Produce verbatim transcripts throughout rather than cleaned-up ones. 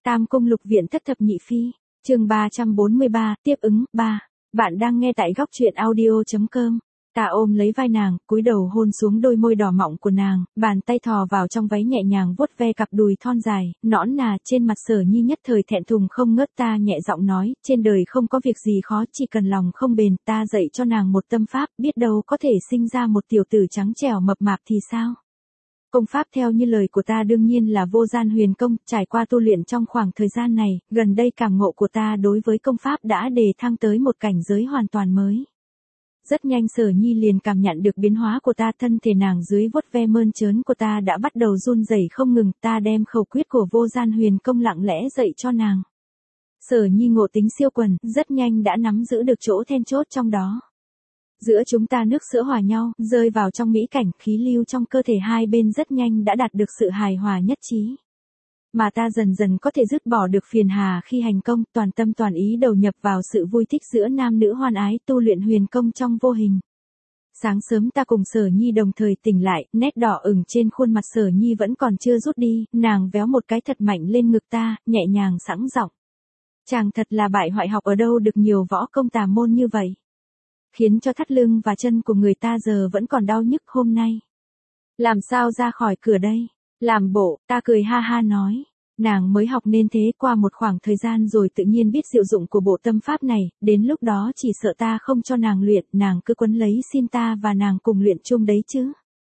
Tam cung lục viện thất thập nhị phi, chương ba trăm bốn mươi ba, tiếp ứng, ba. Bạn đang nghe tại góc truyện audio chấm com. Ta ôm lấy vai nàng, cúi đầu hôn xuống đôi môi đỏ mọng của nàng, bàn tay thò vào trong váy nhẹ nhàng vuốt ve cặp đùi thon dài, nõn nà trên mặt Sở Nhi nhất thời thẹn thùng không ngớt. Ta nhẹ giọng nói, trên đời không có việc gì khó, chỉ cần lòng không bền. Ta dạy cho nàng một tâm pháp, biết đâu có thể sinh ra một tiểu tử trắng trẻo mập mạp thì sao? Công pháp theo như lời của ta đương nhiên là Vô Gian Huyền Công, trải qua tu luyện trong khoảng thời gian này, gần đây cảm ngộ của ta đối với công pháp đã đề thăng tới một cảnh giới hoàn toàn mới. Rất nhanh Sở Nhi liền cảm nhận được biến hóa của ta, thân thể nàng dưới vuốt ve mơn trớn của ta đã bắt đầu run rẩy không ngừng. Ta đem khẩu quyết của Vô Gian Huyền Công lặng lẽ dạy cho nàng. Sở Nhi ngộ tính siêu quần, rất nhanh đã nắm giữ được chỗ then chốt trong đó. Giữa chúng ta nước sữa hòa nhau, rơi vào trong mỹ cảnh, khí lưu trong cơ thể hai bên rất nhanh đã đạt được sự hài hòa nhất trí. Mà ta dần dần có thể dứt bỏ được phiền hà khi hành công, toàn tâm toàn ý đầu nhập vào sự vui thích giữa nam nữ hoan ái, tu luyện huyền công trong vô hình. Sáng sớm ta cùng Sở Nhi đồng thời tỉnh lại, nét đỏ ửng trên khuôn mặt Sở Nhi vẫn còn chưa rút đi, nàng véo một cái thật mạnh lên ngực ta, nhẹ nhàng sẵn giọng. Chàng thật là bại hoại, học ở đâu được nhiều võ công tà môn như vậy? Khiến cho thắt lưng và chân của người ta giờ vẫn còn đau nhức. Hôm nay làm sao ra khỏi cửa đây? Làm bộ, ta cười ha ha nói. Nàng mới học nên thế, qua một khoảng thời gian rồi tự nhiên biết diệu dụng của bộ tâm pháp này, đến lúc đó chỉ sợ ta không cho nàng luyện, nàng cứ quấn lấy xin ta và nàng cùng luyện chung đấy chứ.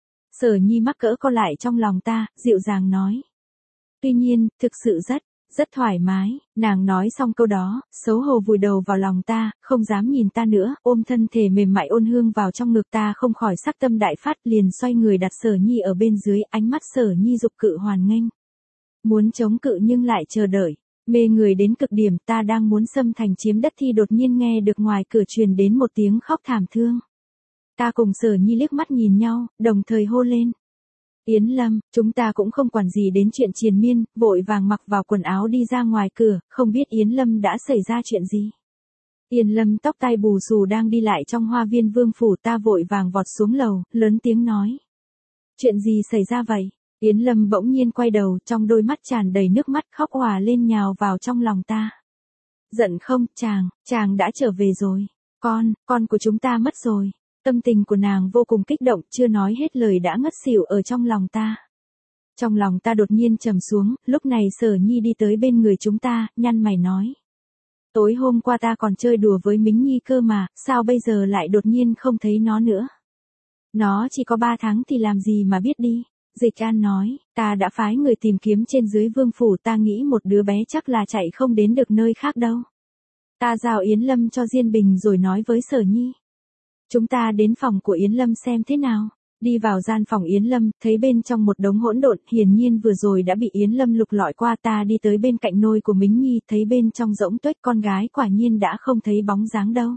Sở Nhi mắc cỡ co lại trong lòng ta, dịu dàng nói. Tuy nhiên, thực sự rất, rất thoải mái. Nàng nói xong câu đó, xấu hổ vùi đầu vào lòng ta, không dám nhìn ta nữa, ôm thân thể mềm mại ôn hương vào trong ngực ta, không khỏi sắc tâm đại phát, liền xoay người đặt Sở Nhi ở bên dưới, ánh mắt Sở Nhi dục cự hoàn nghênh. Muốn chống cự nhưng lại chờ đợi, mê người đến cực điểm. Ta đang muốn xâm thành chiếm đất thì đột nhiên nghe được ngoài cửa truyền đến một tiếng khóc thảm thương. Ta cùng Sở Nhi liếc mắt nhìn nhau, đồng thời hô lên. Yến Lâm, chúng ta cũng không quản gì đến chuyện triền miên, vội vàng mặc vào quần áo đi ra ngoài cửa, không biết Yến Lâm đã xảy ra chuyện gì. Yến Lâm tóc tai bù xù đang đi lại trong hoa viên vương phủ, ta vội vàng vọt xuống lầu, lớn tiếng nói. Chuyện gì xảy ra vậy? Yến Lâm bỗng nhiên quay đầu, trong đôi mắt tràn đầy nước mắt, khóc òa lên nhào vào trong lòng ta. Giận không, chàng, chàng đã trở về rồi. Con, con của chúng ta mất rồi. Tâm tình của nàng vô cùng kích động, chưa nói hết lời đã ngất xỉu ở trong lòng ta. Trong lòng ta đột nhiên trầm xuống, lúc này Sở Nhi đi tới bên người chúng ta, nhăn mày nói. Tối hôm qua ta còn chơi đùa với Mính Nhi cơ mà, sao bây giờ lại đột nhiên không thấy nó nữa? Nó chỉ có ba tháng thì làm gì mà biết đi. Dịch An nói, ta đã phái người tìm kiếm trên dưới vương phủ, ta nghĩ một đứa bé chắc là chạy không đến được nơi khác đâu. Ta giao Yến Lâm cho Diên Bình rồi nói với Sở Nhi. Chúng ta đến phòng của Yến Lâm xem thế nào. Đi vào gian phòng Yến Lâm, thấy bên trong một đống hỗn độn, hiển nhiên vừa rồi đã bị Yến Lâm lục lọi qua. Ta đi tới bên cạnh nôi của Mính Nhi, thấy bên trong rỗng tuếch, con gái quả nhiên đã không thấy bóng dáng đâu.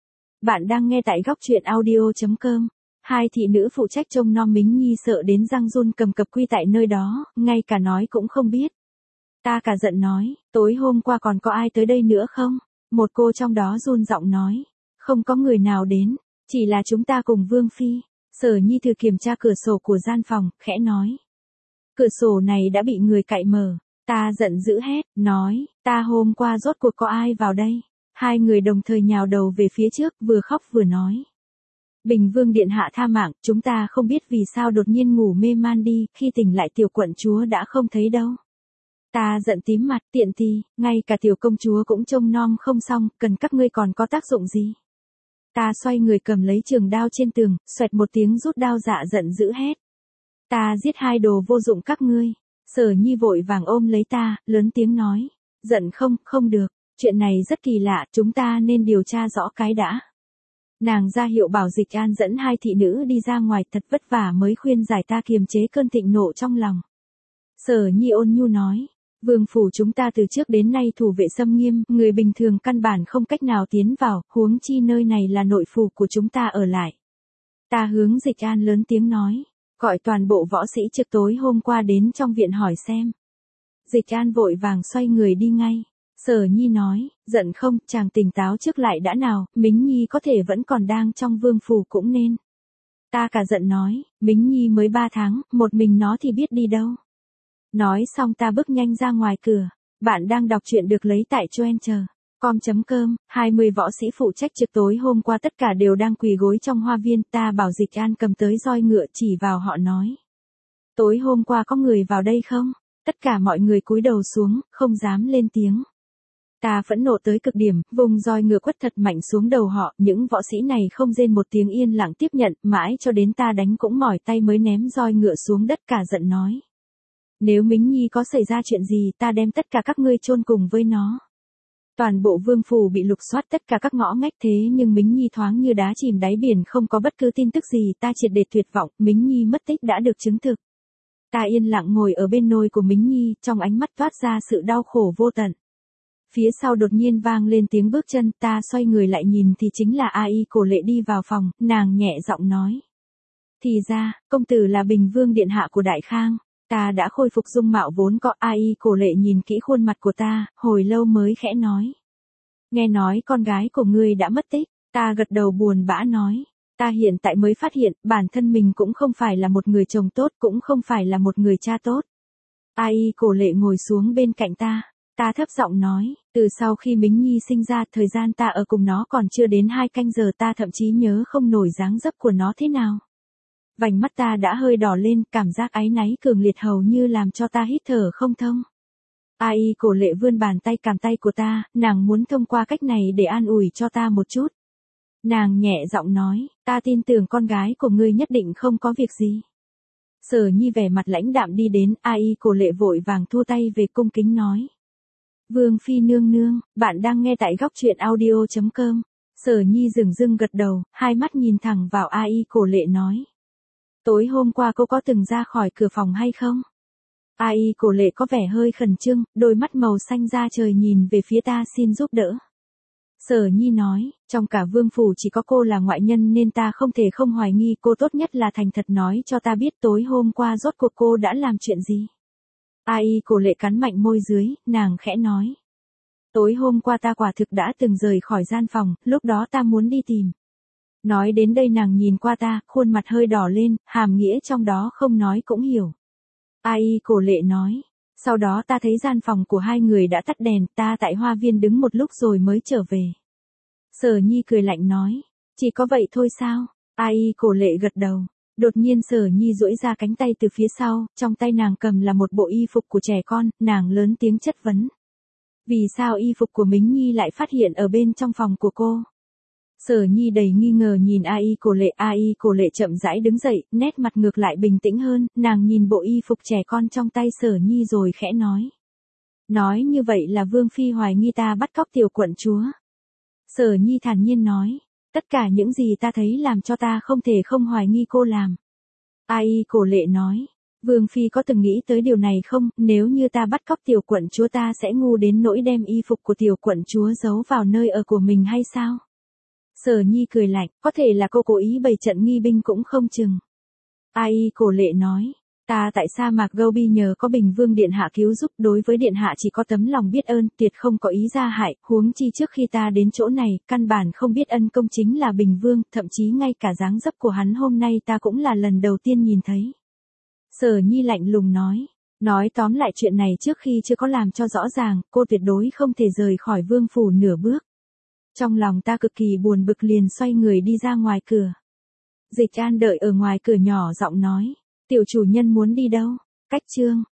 Bạn đang nghe tại góc truyện audio chấm com. Hai thị nữ phụ trách trông nom Mính Nhi sợ đến răng run cầm cập quy tại nơi đó, ngay cả nói cũng không biết. Ta cả giận nói, tối hôm qua còn có ai tới đây nữa không? Một cô trong đó run giọng nói, không có người nào đến, chỉ là chúng ta cùng Vương Phi. Sở Nhi thử kiểm tra cửa sổ của gian phòng, khẽ nói. Cửa sổ này đã bị người cạy mở. Ta giận dữ hét, nói, ta hôm qua rốt cuộc có ai vào đây? Hai người đồng thời nhào đầu về phía trước, vừa khóc vừa nói. Bình Vương điện hạ tha mạng, chúng ta không biết vì sao đột nhiên ngủ mê man đi, khi tỉnh lại tiểu quận chúa đã không thấy đâu. Ta giận tím mặt, tiện tì, ngay cả tiểu công chúa cũng trông nom không xong, cần các ngươi còn có tác dụng gì? Ta xoay người cầm lấy trường đao trên tường, xoẹt một tiếng rút đao, dạ giận dữ hét. Ta giết hai đồ vô dụng các ngươi. Sở Nhi vội vàng ôm lấy ta, lớn tiếng nói. Giận không, không được, chuyện này rất kỳ lạ, chúng ta nên điều tra rõ cái đã. Nàng ra hiệu bảo Dịch An dẫn hai thị nữ đi ra ngoài, thật vất vả mới khuyên giải ta kiềm chế cơn thịnh nộ trong lòng. Sở Nhi ôn nhu nói. Vương phủ chúng ta từ trước đến nay thủ vệ xâm nghiêm, người bình thường căn bản không cách nào tiến vào, huống chi nơi này là nội phủ của chúng ta ở lại. Ta hướng Dịch An lớn tiếng nói, gọi toàn bộ võ sĩ trực tối hôm qua đến trong viện hỏi xem. Dịch An vội vàng xoay người đi ngay. Sở Nhi nói, giận không, chàng tỉnh táo trước lại đã nào, Mính Nhi có thể vẫn còn đang trong vương phủ cũng nên. Ta cả giận nói, Mính Nhi mới ba tháng, một mình nó thì biết đi đâu. Nói xong ta bước nhanh ra ngoài cửa. Bạn đang đọc truyện được lấy tại choenter chấm com chấm com, hai mươi võ sĩ phụ trách trực tối hôm qua tất cả đều đang quỳ gối trong hoa viên, ta bảo Dịch An cầm tới roi ngựa chỉ vào họ nói. Tối hôm qua có người vào đây không? Tất cả mọi người cúi đầu xuống, không dám lên tiếng. Ta phẫn nộ tới cực điểm, vùng roi ngựa quất thật mạnh xuống đầu họ, những võ sĩ này không rên một tiếng yên lặng tiếp nhận, mãi cho đến ta đánh cũng mỏi tay mới ném roi ngựa xuống đất cả giận nói. Nếu Mính Nhi có xảy ra chuyện gì ta đem tất cả các ngươi chôn cùng với nó. Toàn bộ vương phủ bị lục soát tất cả các ngõ ngách thế nhưng Mính Nhi thoáng như đá chìm đáy biển không có bất cứ tin tức gì ta triệt để tuyệt vọng, Mính Nhi mất tích đã được chứng thực. Ta yên lặng ngồi ở bên nôi của Mính Nhi, trong ánh mắt toát ra sự đau khổ vô tận. Phía sau đột nhiên vang lên tiếng bước chân, ta xoay người lại nhìn thì chính là A Y Cổ Lệ đi vào phòng, nàng nhẹ giọng nói. Thì ra, công tử là Bình Vương điện hạ của Đại Khang. Ta đã khôi phục dung mạo vốn có. A Y Cổ Lệ nhìn kỹ khuôn mặt của ta, hồi lâu mới khẽ nói. Nghe nói con gái của ngươi đã mất tích, ta gật đầu buồn bã nói. Ta hiện tại mới phát hiện, bản thân mình cũng không phải là một người chồng tốt, cũng không phải là một người cha tốt. A Y Cổ Lệ ngồi xuống bên cạnh ta. Ta thấp giọng nói, từ sau khi Mính Nhi sinh ra, thời gian ta ở cùng nó còn chưa đến hai canh giờ, ta thậm chí nhớ không nổi dáng dấp của nó thế nào. Vành mắt ta đã hơi đỏ lên, cảm giác áy náy cường liệt hầu như làm cho ta hít thở không thông. A Y Cổ Lệ vươn bàn tay cầm tay của ta, nàng muốn thông qua cách này để an ủi cho ta một chút. Nàng nhẹ giọng nói, ta tin tưởng con gái của ngươi nhất định không có việc gì. Sở Nhi vẻ mặt lãnh đạm đi đến, A Y Cổ Lệ vội vàng thua tay về cung kính nói. Vương phi nương nương, bạn đang nghe tại góc truyện audio chấm com. Sở Nhi dửng dưng gật đầu, hai mắt nhìn thẳng vào A Y Cổ Lệ nói. Tối hôm qua cô có từng ra khỏi cửa phòng hay không? A Y Cổ Lệ có vẻ hơi khẩn trương, đôi mắt màu xanh da trời nhìn về phía ta xin giúp đỡ. Sở Nhi nói, trong cả vương phủ chỉ có cô là ngoại nhân nên ta không thể không hoài nghi, cô tốt nhất là thành thật nói cho ta biết tối hôm qua rốt cuộc cô đã làm chuyện gì. A Y Cổ Lệ cắn mạnh môi dưới, nàng khẽ nói. Tối hôm qua ta quả thực đã từng rời khỏi gian phòng, lúc đó ta muốn đi tìm. Nói đến đây nàng nhìn qua ta, khuôn mặt hơi đỏ lên, hàm nghĩa trong đó không nói cũng hiểu. A Y Cổ Lệ nói. Sau đó ta thấy gian phòng của hai người đã tắt đèn, ta tại hoa viên đứng một lúc rồi mới trở về. Sở Nhi cười lạnh nói. Chỉ có vậy thôi sao? A Y Cổ Lệ gật đầu. Đột nhiên Sở Nhi duỗi ra cánh tay từ phía sau, trong tay nàng cầm là một bộ y phục của trẻ con, nàng lớn tiếng chất vấn. Vì sao y phục của Mính Nhi lại phát hiện ở bên trong phòng của cô? Sở Nhi đầy nghi ngờ nhìn A Y Cổ Lệ, A Y Cổ Lệ chậm rãi đứng dậy, nét mặt ngược lại bình tĩnh hơn, nàng nhìn bộ y phục trẻ con trong tay Sở Nhi rồi khẽ nói. Nói như vậy là Vương phi hoài nghi ta bắt cóc tiểu quận chúa. Sở Nhi thản nhiên nói. Tất cả những gì ta thấy làm cho ta không thể không hoài nghi cô làm. A Y Cổ Lệ nói. Vương phi có từng nghĩ tới điều này không, nếu như ta bắt cóc tiểu quận chúa ta sẽ ngu đến nỗi đem y phục của tiểu quận chúa giấu vào nơi ở của mình hay sao? Sở Nhi cười lạnh, có thể là cô cố ý bày trận nghi binh cũng không chừng. A Y Cổ Lệ nói. Ta tại sa mạc Gobi nhờ có Bình Vương điện hạ cứu giúp, đối với điện hạ chỉ có tấm lòng biết ơn, tuyệt không có ý gia hại, huống chi trước khi ta đến chỗ này, căn bản không biết ân công chính là Bình Vương, thậm chí ngay cả dáng dấp của hắn hôm nay ta cũng là lần đầu tiên nhìn thấy. Sở Nhi lạnh lùng nói, nói tóm lại chuyện này trước khi chưa có làm cho rõ ràng, cô tuyệt đối không thể rời khỏi vương phủ nửa bước. Trong lòng ta cực kỳ buồn bực liền xoay người đi ra ngoài cửa. Dịch An đợi ở ngoài cửa nhỏ giọng nói. Tiểu chủ nhân muốn đi đâu? Cách chương.